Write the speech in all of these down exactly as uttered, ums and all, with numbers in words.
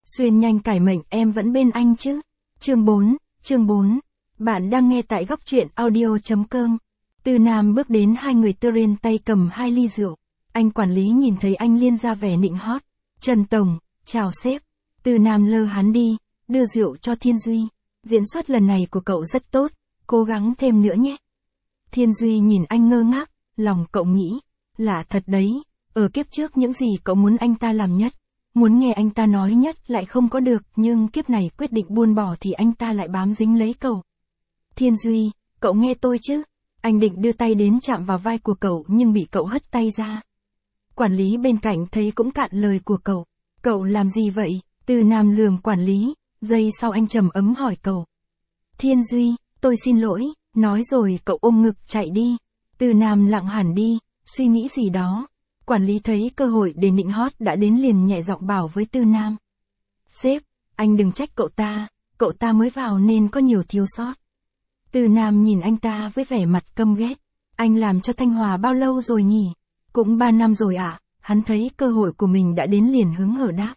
Xuyên nhanh cải mệnh em vẫn bên anh chứ. Chương bốn, chương bốn. Bạn đang nghe tại góc truyện audio.com. Tư Nam bước đến hai người tơ rên tay cầm hai ly rượu. Anh quản lý nhìn thấy anh liên ra vẻ nịnh hót. Trần Tổng, chào sếp. Tư Nam lơ hắn đi, đưa rượu cho Thiên Duy. Diễn xuất lần này của cậu rất tốt, cố gắng thêm nữa nhé. Thiên Duy nhìn anh ngơ ngác, lòng cậu nghĩ, lạ thật đấy, ở kiếp trước những gì cậu muốn anh ta làm nhất, muốn nghe anh ta nói nhất lại không có được, nhưng kiếp này quyết định buông bỏ thì anh ta lại bám dính lấy cậu. Thiên Duy, cậu nghe tôi chứ? Anh định đưa tay đến chạm vào vai của cậu nhưng bị cậu hất tay ra. Quản lý bên cạnh thấy cũng cạn lời của cậu. Cậu làm gì vậy? Tư Nam lườm quản lý, giây sau anh trầm ấm hỏi cậu. Thiên Duy, tôi xin lỗi, nói rồi cậu ôm ngực chạy đi. Tư Nam lặng hẳn đi, suy nghĩ gì đó. Quản lý thấy cơ hội để nịnh hót đã đến liền nhẹ giọng bảo với Tư Nam. Sếp, anh đừng trách cậu ta, cậu ta mới vào nên có nhiều thiếu sót. Tư Nam nhìn anh ta với vẻ mặt căm ghét. Anh làm cho Thanh Hòa bao lâu rồi nhỉ? Cũng ba năm rồi ạ, à? Hắn thấy cơ hội của mình đã đến liền hứng hở đáp.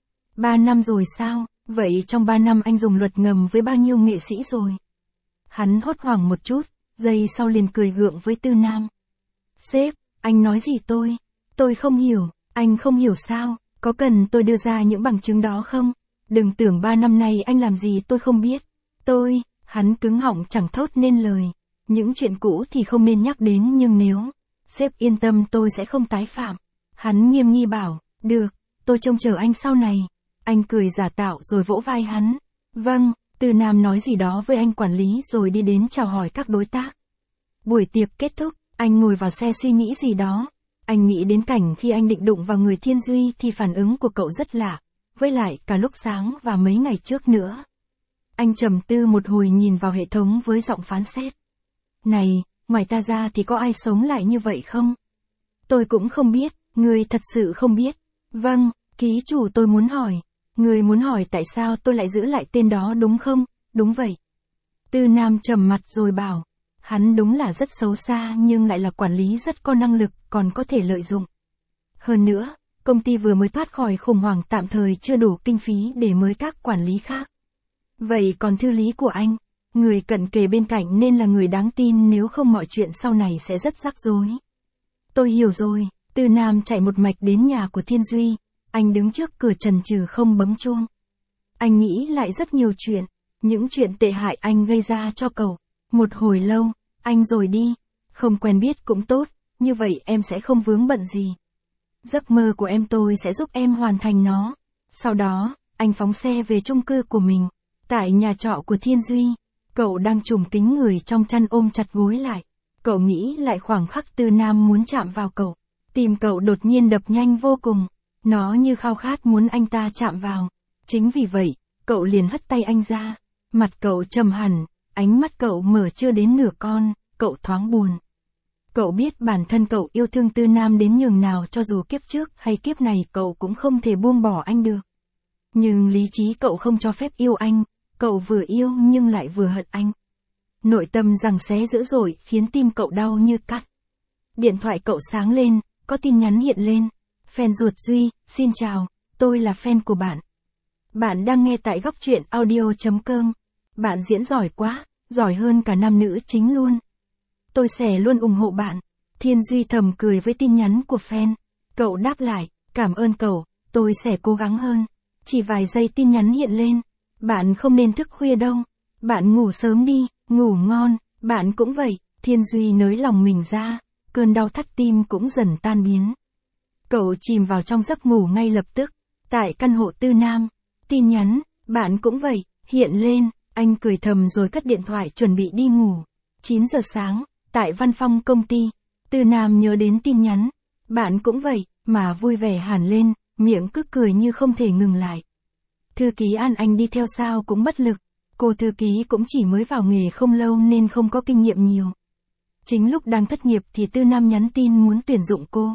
Ba năm rồi sao? Vậy trong ba năm anh dùng luật ngầm với bao nhiêu nghệ sĩ rồi? Hắn hốt hoảng một chút, giây sau liền cười gượng với Tư Nam. Sếp, anh nói gì tôi? Tôi không hiểu, anh không hiểu sao? Có cần tôi đưa ra những bằng chứng đó không? Đừng tưởng ba năm nay anh làm gì tôi không biết. Tôi, hắn cứng họng chẳng thốt nên lời. Những chuyện cũ thì không nên nhắc đến nhưng nếu... Sếp yên tâm tôi sẽ không tái phạm. Hắn nghiêm nghị bảo, được, tôi trông chờ anh sau này. Anh cười giả tạo rồi vỗ vai hắn. Vâng, Tư Nam nói gì đó với anh quản lý rồi đi đến chào hỏi các đối tác. Buổi tiệc kết thúc, anh ngồi vào xe suy nghĩ gì đó. Anh nghĩ đến cảnh khi anh định đụng vào người Thiên Duy thì phản ứng của cậu rất lạ, với lại cả lúc sáng và mấy ngày trước nữa. Anh trầm tư một hồi nhìn vào hệ thống với giọng phán xét. Này, ngoài ta ra thì có ai sống lại như vậy không? Tôi cũng không biết, người thật sự không biết. Vâng, ký chủ tôi muốn hỏi. Người muốn hỏi tại sao tôi lại giữ lại tên đó đúng không? Đúng vậy. Tư Nam trầm mặt rồi bảo. Hắn đúng là rất xấu xa nhưng lại là quản lý rất có năng lực, còn có thể lợi dụng. Hơn nữa, công ty vừa mới thoát khỏi khủng hoảng tạm thời chưa đủ kinh phí để mới các quản lý khác. Vậy còn thư lý của anh? Người cận kề bên cạnh nên là người đáng tin, nếu không mọi chuyện sau này sẽ rất rắc rối. Tôi hiểu rồi. Tư Nam chạy một mạch đến nhà của Thiên Duy. Anh đứng trước cửa chần chừ không bấm chuông. Anh nghĩ lại rất nhiều chuyện. Những chuyện tệ hại anh gây ra cho cậu. Một hồi lâu, anh rồi đi. Không quen biết cũng tốt, như vậy em sẽ không vướng bận gì. Giấc mơ của em tôi sẽ giúp em hoàn thành nó. Sau đó, anh phóng xe về chung cư của mình. Tại nhà trọ của Thiên Duy, cậu đang trùm kín người trong chăn ôm chặt gối lại. Cậu nghĩ lại khoảng khắc Tư Nam muốn chạm vào cậu. Tim cậu đột nhiên đập nhanh vô cùng. Nó như khao khát muốn anh ta chạm vào. Chính vì vậy, cậu liền hất tay anh ra. Mặt cậu trầm hẳn, ánh mắt cậu mở chưa đến nửa con, cậu thoáng buồn. Cậu biết bản thân cậu yêu thương Tư Nam đến nhường nào, cho dù kiếp trước hay kiếp này cậu cũng không thể buông bỏ anh được. Nhưng lý trí cậu không cho phép yêu anh, cậu vừa yêu nhưng lại vừa hận anh. Nội tâm giằng xé dữ dội khiến tim cậu đau như cắt. Điện thoại cậu sáng lên, có tin nhắn hiện lên. Fan ruột Duy, xin chào, tôi là fan của bạn. Bạn đang nghe tại góc truyện audio.com. Bạn diễn giỏi quá, giỏi hơn cả nam nữ chính luôn. Tôi sẽ luôn ủng hộ bạn. Thiên Duy thầm cười với tin nhắn của fan. Cậu đáp lại, cảm ơn cậu, tôi sẽ cố gắng hơn. Chỉ vài giây tin nhắn hiện lên. Bạn không nên thức khuya đâu. Bạn ngủ sớm đi, ngủ ngon, bạn cũng vậy. Thiên Duy nới lòng mình ra, cơn đau thắt tim cũng dần tan biến. Cậu chìm vào trong giấc ngủ ngay lập tức. Tại căn hộ Tư Nam, tin nhắn, bạn cũng vậy, hiện lên. Anh cười thầm rồi cất điện thoại chuẩn bị đi ngủ. chín giờ sáng, tại văn phòng công ty, Tư Nam nhớ đến tin nhắn. Bạn cũng vậy, mà vui vẻ hẳn lên, miệng cứ cười như không thể ngừng lại. Thư ký An Anh đi theo sao cũng bất lực. Cô thư ký cũng chỉ mới vào nghề không lâu nên không có kinh nghiệm nhiều. Chính lúc đang thất nghiệp thì Tư Nam nhắn tin muốn tuyển dụng cô.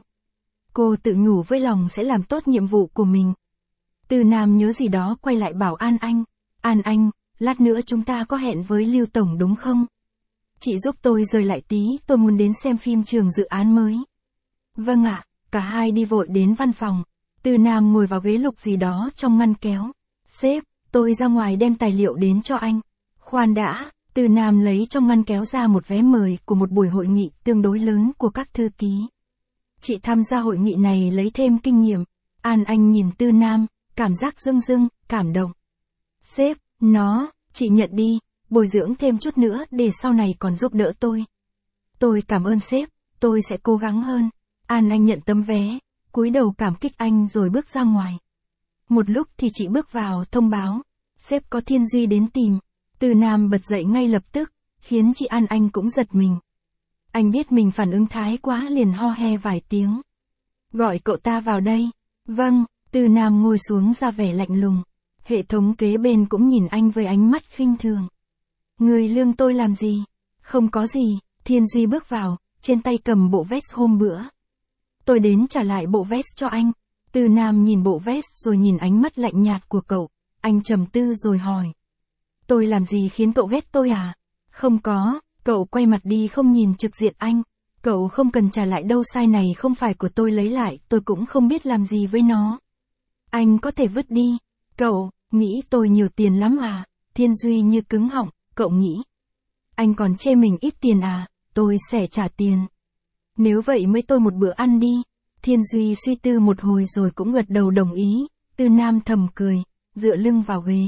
Cô tự nhủ với lòng sẽ làm tốt nhiệm vụ của mình. Tư Nam nhớ gì đó quay lại bảo An Anh. An Anh, lát nữa chúng ta có hẹn với Lưu Tổng đúng không? Chị giúp tôi rời lại tí, tôi muốn đến xem phim trường dự án mới. Vâng ạ, cả hai đi vội đến văn phòng. Tư Nam ngồi vào ghế lục gì đó trong ngăn kéo. Sếp, tôi ra ngoài đem tài liệu đến cho anh. Khoan đã, Từ Nam lấy trong ngăn kéo ra một vé mời của một buổi hội nghị tương đối lớn của các thư ký. Chị tham gia hội nghị này lấy thêm kinh nghiệm. An Anh nhìn Từ Nam, cảm giác rưng rưng, cảm động. Sếp, nó, chị nhận đi, bồi dưỡng thêm chút nữa để sau này còn giúp đỡ tôi. Tôi cảm ơn sếp, tôi sẽ cố gắng hơn. An Anh nhận tấm vé, cúi đầu cảm kích anh rồi bước ra ngoài. Một lúc thì chị bước vào thông báo, sếp có Thiên Duy đến tìm. Từ Nam bật dậy ngay lập tức, khiến chị An Anh cũng giật mình. Anh biết mình phản ứng thái quá liền ho he vài tiếng. Gọi cậu ta vào đây. Vâng, Từ Nam ngồi xuống ra vẻ lạnh lùng. Hệ thống kế bên cũng nhìn anh với ánh mắt khinh thường. Người lương tôi làm gì? Không có gì, Thiên Duy bước vào, trên tay cầm bộ vest hôm bữa. Tôi đến trả lại bộ vest cho anh. Từ Nam nhìn bộ vest rồi nhìn ánh mắt lạnh nhạt của cậu. Anh trầm tư rồi hỏi. Tôi làm gì khiến cậu ghét tôi à? Không có, cậu quay mặt đi không nhìn trực diện anh. Cậu không cần trả lại đâu, sai này không phải của tôi, lấy lại tôi cũng không biết làm gì với nó. Anh có thể vứt đi. Cậu, nghĩ tôi nhiều tiền lắm à? Thiên Duy như cứng họng, cậu nghĩ. Anh còn chê mình ít tiền à? Tôi sẽ trả tiền. Nếu vậy mới tôi một bữa ăn đi. Thiên Duy suy tư một hồi rồi cũng gật đầu đồng ý. Từ Nam thầm cười, dựa lưng vào ghế.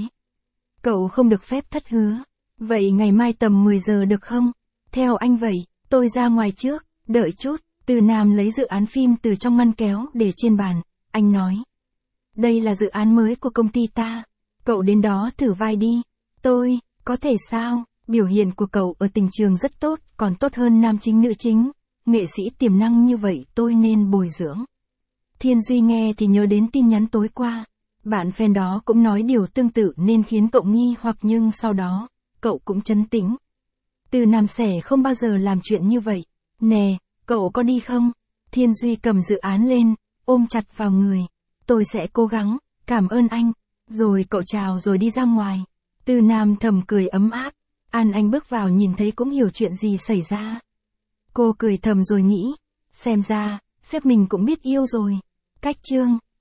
Cậu không được phép thất hứa. Vậy ngày mai tầm mười giờ được không? Theo anh vậy, tôi ra ngoài trước, đợi chút. Từ Nam lấy dự án phim từ trong ngăn kéo để trên bàn. Anh nói. Đây là dự án mới của công ty ta. Cậu đến đó thử vai đi. Tôi, có thể sao? Biểu hiện của cậu ở tình trường rất tốt, còn tốt hơn nam chính nữ chính. Nghệ sĩ tiềm năng như vậy tôi nên bồi dưỡng. Thiên Duy nghe thì nhớ đến tin nhắn tối qua. Bạn fan đó cũng nói điều tương tự nên khiến cậu nghi hoặc, nhưng sau đó, cậu cũng trấn tĩnh. Từ Nam sẽ không bao giờ làm chuyện như vậy. Nè, cậu có đi không? Thiên Duy cầm dự án lên, ôm chặt vào người. Tôi sẽ cố gắng, cảm ơn anh. Rồi cậu chào rồi đi ra ngoài. Từ Nam thầm cười ấm áp. An Anh bước vào nhìn thấy cũng hiểu chuyện gì xảy ra. Cô cười thầm rồi nghĩ, xem ra, sếp mình cũng biết yêu rồi. Cách chương